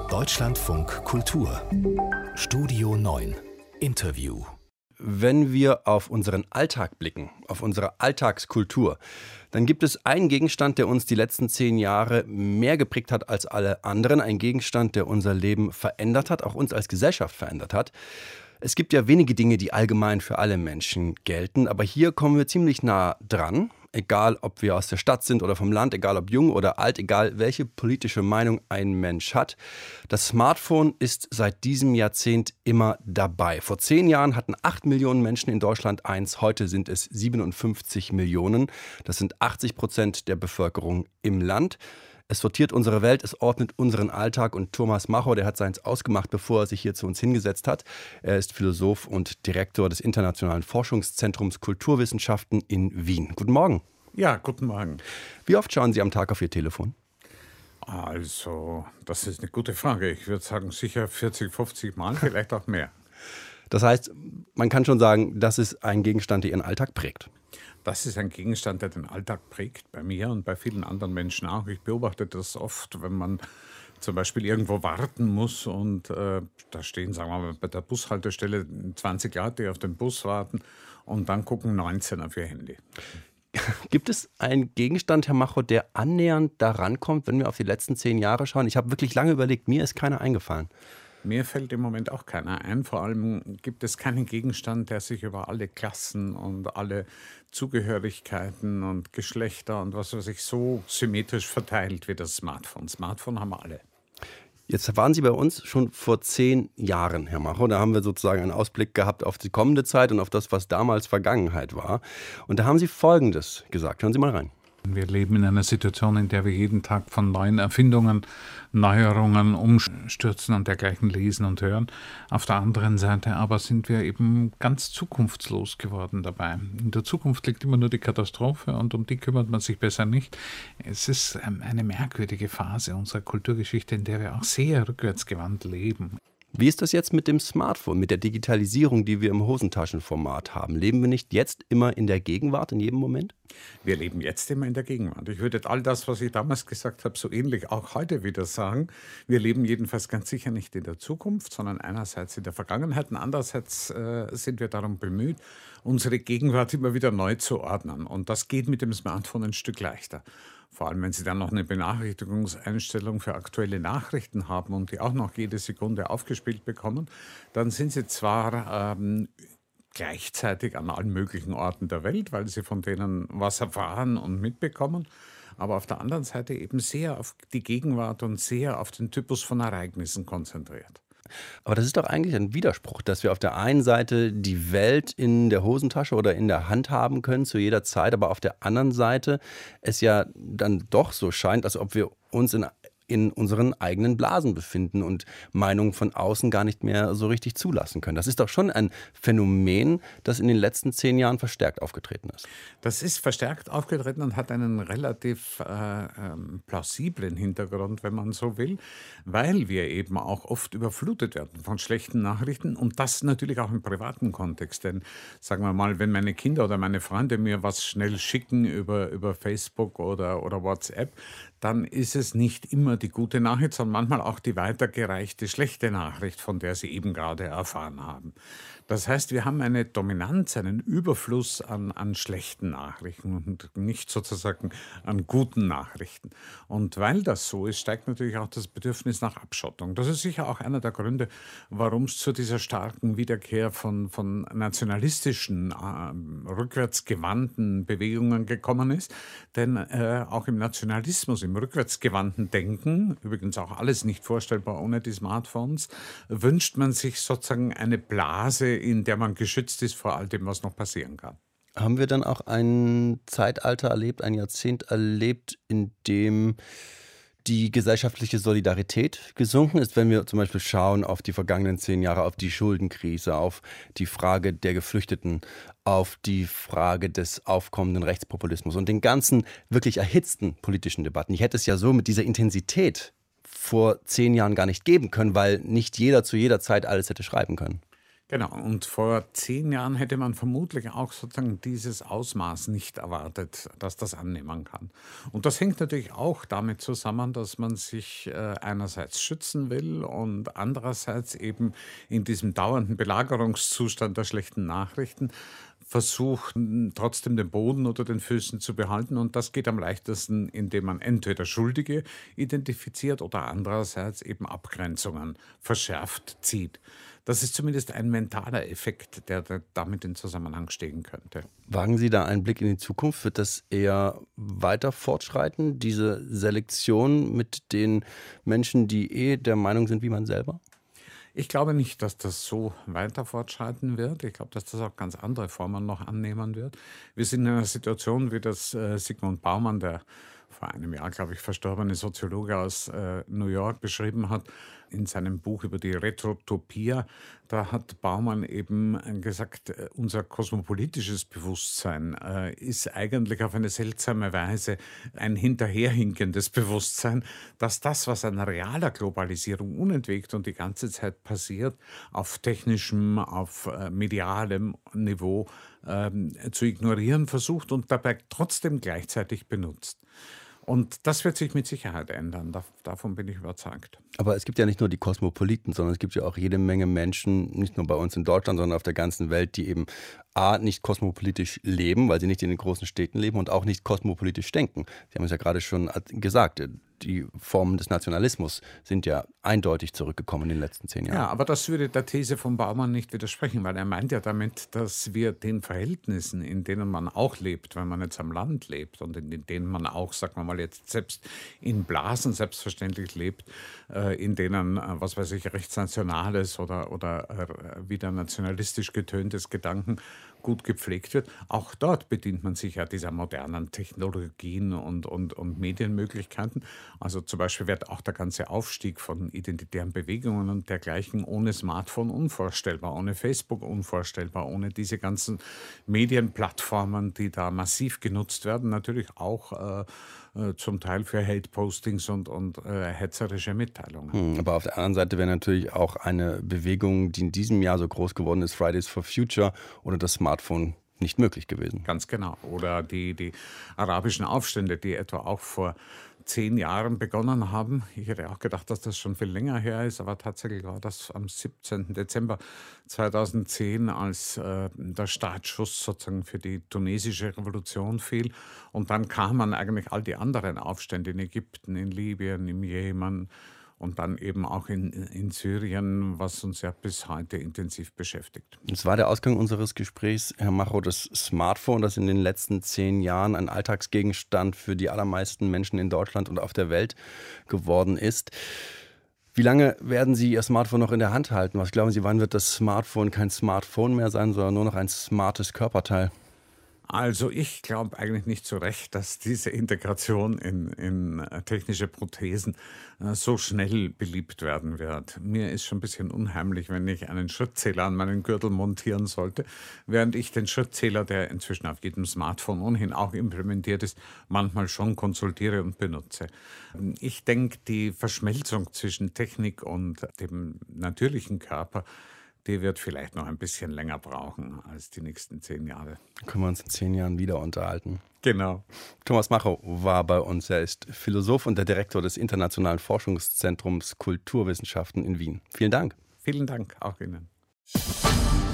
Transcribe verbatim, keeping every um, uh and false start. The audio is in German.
Deutschlandfunk Kultur Studio neun Interview. Wenn wir auf unseren Alltag blicken, auf unsere Alltagskultur, dann gibt es einen Gegenstand, der uns die letzten zehn Jahre mehr geprägt hat als alle anderen. Ein Gegenstand, der unser Leben verändert hat, auch uns als Gesellschaft verändert hat. Es gibt ja wenige Dinge, die allgemein für alle Menschen gelten, aber hier kommen wir ziemlich nah dran. Egal, ob wir aus der Stadt sind oder vom Land, egal ob jung oder alt, egal welche politische Meinung ein Mensch hat. Das Smartphone ist seit diesem Jahrzehnt immer dabei. Vor zehn Jahren hatten acht Millionen Menschen in Deutschland eins, heute sind es siebenundfünfzig Millionen. Das sind achtzig Prozent der Bevölkerung im Land. Es sortiert unsere Welt, es ordnet unseren Alltag und Thomas Macho, der hat seins ausgemacht, bevor er sich hier zu uns hingesetzt hat. Er ist Philosoph und Direktor des Internationalen Forschungszentrums Kulturwissenschaften in Wien. Guten Morgen. Ja, guten Morgen. Wie oft schauen Sie am Tag auf Ihr Telefon? Also, das ist eine gute Frage. Ich würde sagen, sicher vierzig, fünfzig Mal, vielleicht auch mehr. Das heißt, man kann schon sagen, das ist ein Gegenstand, der Ihren Alltag prägt. Das ist ein Gegenstand, der den Alltag prägt, bei mir und bei vielen anderen Menschen auch. Ich beobachte das oft, wenn man zum Beispiel irgendwo warten muss und äh, da stehen, sagen wir mal, bei der Bushaltestelle zwanzig Leute, die auf den Bus warten und dann gucken neunzehn auf ihr Handy. Gibt es einen Gegenstand, Herr Macho, der annähernd daran kommt, wenn wir auf die letzten zehn Jahre schauen? Ich habe wirklich lange überlegt, mir ist keiner eingefallen. Mir fällt im Moment auch keiner ein. Vor allem gibt es keinen Gegenstand, der sich über alle Klassen und alle Zugehörigkeiten und Geschlechter und was weiß ich so symmetrisch verteilt wie das Smartphone. Smartphone haben wir alle. Jetzt waren Sie bei uns schon vor zehn Jahren, Herr Macho. Da haben wir sozusagen einen Ausblick gehabt auf die kommende Zeit und auf das, was damals Vergangenheit war. Und da haben Sie Folgendes gesagt. Hören Sie mal rein. Wir leben in einer Situation, in der wir jeden Tag von neuen Erfindungen, Neuerungen, Umstürzen und dergleichen lesen und hören. Auf der anderen Seite aber sind wir eben ganz zukunftslos geworden dabei. In der Zukunft liegt immer nur die Katastrophe und um die kümmert man sich besser nicht. Es ist eine merkwürdige Phase unserer Kulturgeschichte, in der wir auch sehr rückwärtsgewandt leben. Wie ist das jetzt mit dem Smartphone, mit der Digitalisierung, die wir im Hosentaschenformat haben? Leben wir nicht jetzt immer in der Gegenwart, in jedem Moment? Wir leben jetzt immer in der Gegenwart. Ich würde all das, was ich damals gesagt habe, so ähnlich auch heute wieder sagen. Wir leben jedenfalls ganz sicher nicht in der Zukunft, sondern einerseits in der Vergangenheit und andererseits äh, sind wir darum bemüht, unsere Gegenwart immer wieder neu zu ordnen. Und das geht mit dem Smartphone ein Stück leichter. Vor allem, wenn Sie dann noch eine Benachrichtigungseinstellung für aktuelle Nachrichten haben und die auch noch jede Sekunde aufgespielt bekommen, dann sind Sie zwar ähm, gleichzeitig an allen möglichen Orten der Welt, weil Sie von denen was erfahren und mitbekommen, aber auf der anderen Seite eben sehr auf die Gegenwart und sehr auf den Typus von Ereignissen konzentriert. Aber das ist doch eigentlich ein Widerspruch, dass wir auf der einen Seite die Welt in der Hosentasche oder in der Hand haben können zu jeder Zeit, aber auf der anderen Seite es ja dann doch so scheint, als ob wir uns in in unseren eigenen Blasen befinden und Meinungen von außen gar nicht mehr so richtig zulassen können. Das ist doch schon ein Phänomen, das in den letzten zehn Jahren verstärkt aufgetreten ist. Das ist verstärkt aufgetreten und hat einen relativ äh, ähm, plausiblen Hintergrund, wenn man so will, weil wir eben auch oft überflutet werden von schlechten Nachrichten und das natürlich auch im privaten Kontext. Denn sagen wir mal, wenn meine Kinder oder meine Freunde mir was schnell schicken über, über Facebook oder, oder WhatsApp, dann ist es nicht immer die gute Nachricht, sondern manchmal auch die weitergereichte schlechte Nachricht, von der Sie eben gerade erfahren haben. Das heißt, wir haben eine Dominanz, einen Überfluss an, an schlechten Nachrichten und nicht sozusagen an guten Nachrichten. Und weil das so ist, steigt natürlich auch das Bedürfnis nach Abschottung. Das ist sicher auch einer der Gründe, warum es zu dieser starken Wiederkehr von, von nationalistischen, äh, rückwärtsgewandten Bewegungen gekommen ist. Denn äh, auch im Nationalismus, im rückwärtsgewandten Denken, übrigens auch alles nicht vorstellbar ohne die Smartphones, wünscht man sich sozusagen eine Blase, in der man geschützt ist vor all dem, was noch passieren kann. Haben wir dann auch ein Zeitalter erlebt, ein Jahrzehnt erlebt, in dem die gesellschaftliche Solidarität gesunken ist, wenn wir zum Beispiel schauen auf die vergangenen zehn Jahre, auf die Schuldenkrise, auf die Frage der Geflüchteten, auf die Frage des aufkommenden Rechtspopulismus und den ganzen wirklich erhitzten politischen Debatten. Ich hätte es ja so mit dieser Intensität vor zehn Jahren gar nicht geben können, weil nicht jeder zu jeder Zeit alles hätte schreiben können. Genau, und vor zehn Jahren hätte man vermutlich auch sozusagen dieses Ausmaß nicht erwartet, dass das annehmen kann. Und das hängt natürlich auch damit zusammen, dass man sich äh, einerseits schützen will und andererseits eben in diesem dauernden Belagerungszustand der schlechten Nachrichten versucht, m, trotzdem den Boden unter den Füßen zu behalten. Und das geht am leichtesten, indem man entweder Schuldige identifiziert oder andererseits eben Abgrenzungen verschärft zieht. Das ist zumindest ein mentaler Effekt, der da- damit in Zusammenhang stehen könnte. Wagen Sie da einen Blick in die Zukunft? Wird das eher weiter fortschreiten, diese Selektion mit den Menschen, die eh der Meinung sind wie man selber? Ich glaube nicht, dass das so weiter fortschreiten wird. Ich glaube, dass das auch ganz andere Formen noch annehmen wird. Wir sind in einer Situation, wie das äh, Sigmund Baumann, der vor einem Jahr, glaube ich, verstorbene Soziologe aus äh, New York beschrieben hat, in seinem Buch über die Retrotopia. Da hat Baumann eben äh, gesagt, äh, unser kosmopolitisches Bewusstsein äh, ist eigentlich auf eine seltsame Weise ein hinterherhinkendes Bewusstsein, dass das, was an realer Globalisierung unentwegt und die ganze Zeit passiert, auf technischem, auf äh, medialem Niveau ähm, zu ignorieren versucht und dabei trotzdem gleichzeitig benutzt. Und das wird sich mit Sicherheit ändern, da, davon bin ich überzeugt. Aber es gibt ja nicht nur die Kosmopoliten, sondern es gibt ja auch jede Menge Menschen, nicht nur bei uns in Deutschland, sondern auf der ganzen Welt, die eben A, nicht kosmopolitisch leben, weil sie nicht in den großen Städten leben und auch nicht kosmopolitisch denken. Sie haben es ja gerade schon gesagt, die Formen des Nationalismus sind ja eindeutig zurückgekommen in den letzten zehn Jahren. Ja, aber das würde der These von Baumann nicht widersprechen, weil er meint ja damit, dass wir den Verhältnissen, in denen man auch lebt, wenn man jetzt am Land lebt und in denen man auch, sagen wir mal jetzt selbst in Blasen selbstverständlich lebt, äh, in denen, äh, was weiß ich, rechtsnationales oder, oder äh, wieder nationalistisch getöntes Gedanken gut gepflegt wird. Auch dort bedient man sich ja dieser modernen Technologien und, und, und Medienmöglichkeiten. Also zum Beispiel wird auch der ganze Aufstieg von identitären Bewegungen und dergleichen ohne Smartphone unvorstellbar, ohne Facebook unvorstellbar, ohne diese ganzen Medienplattformen, die da massiv genutzt werden, natürlich auch äh, äh, zum Teil für Hate-Postings und, und äh, hetzerische Mitteilungen. Hm, aber auf der anderen Seite wäre natürlich auch eine Bewegung, die in diesem Jahr so groß geworden ist, Fridays for Future, oder das Smartphone nicht möglich gewesen. Ganz genau. Oder die, die arabischen Aufstände, die etwa auch vor zehn Jahren begonnen haben. Ich hätte auch gedacht, dass das schon viel länger her ist, aber tatsächlich war das am siebzehnten Dezember zweitausendzehn, als äh, der Startschuss sozusagen für die tunesische Revolution fiel. Und dann kamen eigentlich all die anderen Aufstände in Ägypten, in Libyen, im Jemen und dann eben auch in, in Syrien, was uns ja bis heute intensiv beschäftigt. Es war der Ausgang unseres Gesprächs, Herr Macho, das Smartphone, das in den letzten zehn Jahren ein Alltagsgegenstand für die allermeisten Menschen in Deutschland und auf der Welt geworden ist. Wie lange werden Sie Ihr Smartphone noch in der Hand halten? Was glauben Sie, wann wird das Smartphone kein Smartphone mehr sein, sondern nur noch ein smartes Körperteil? Also ich glaube eigentlich nicht so recht, dass diese Integration in, in äh, technische Prothesen äh, so schnell beliebt werden wird. Mir ist schon ein bisschen unheimlich, wenn ich einen Schrittzähler an meinen Gürtel montieren sollte, während ich den Schrittzähler, der inzwischen auf jedem Smartphone ohnehin auch implementiert ist, manchmal schon konsultiere und benutze. Ich denke, die Verschmelzung zwischen Technik und dem natürlichen Körper, die wird vielleicht noch ein bisschen länger brauchen als die nächsten zehn Jahre. Können wir uns in zehn Jahren wieder unterhalten. Genau. Thomas Macho war bei uns. Er ist Philosoph und der Direktor des Internationalen Forschungszentrums Kulturwissenschaften in Wien. Vielen Dank. Vielen Dank auch Ihnen.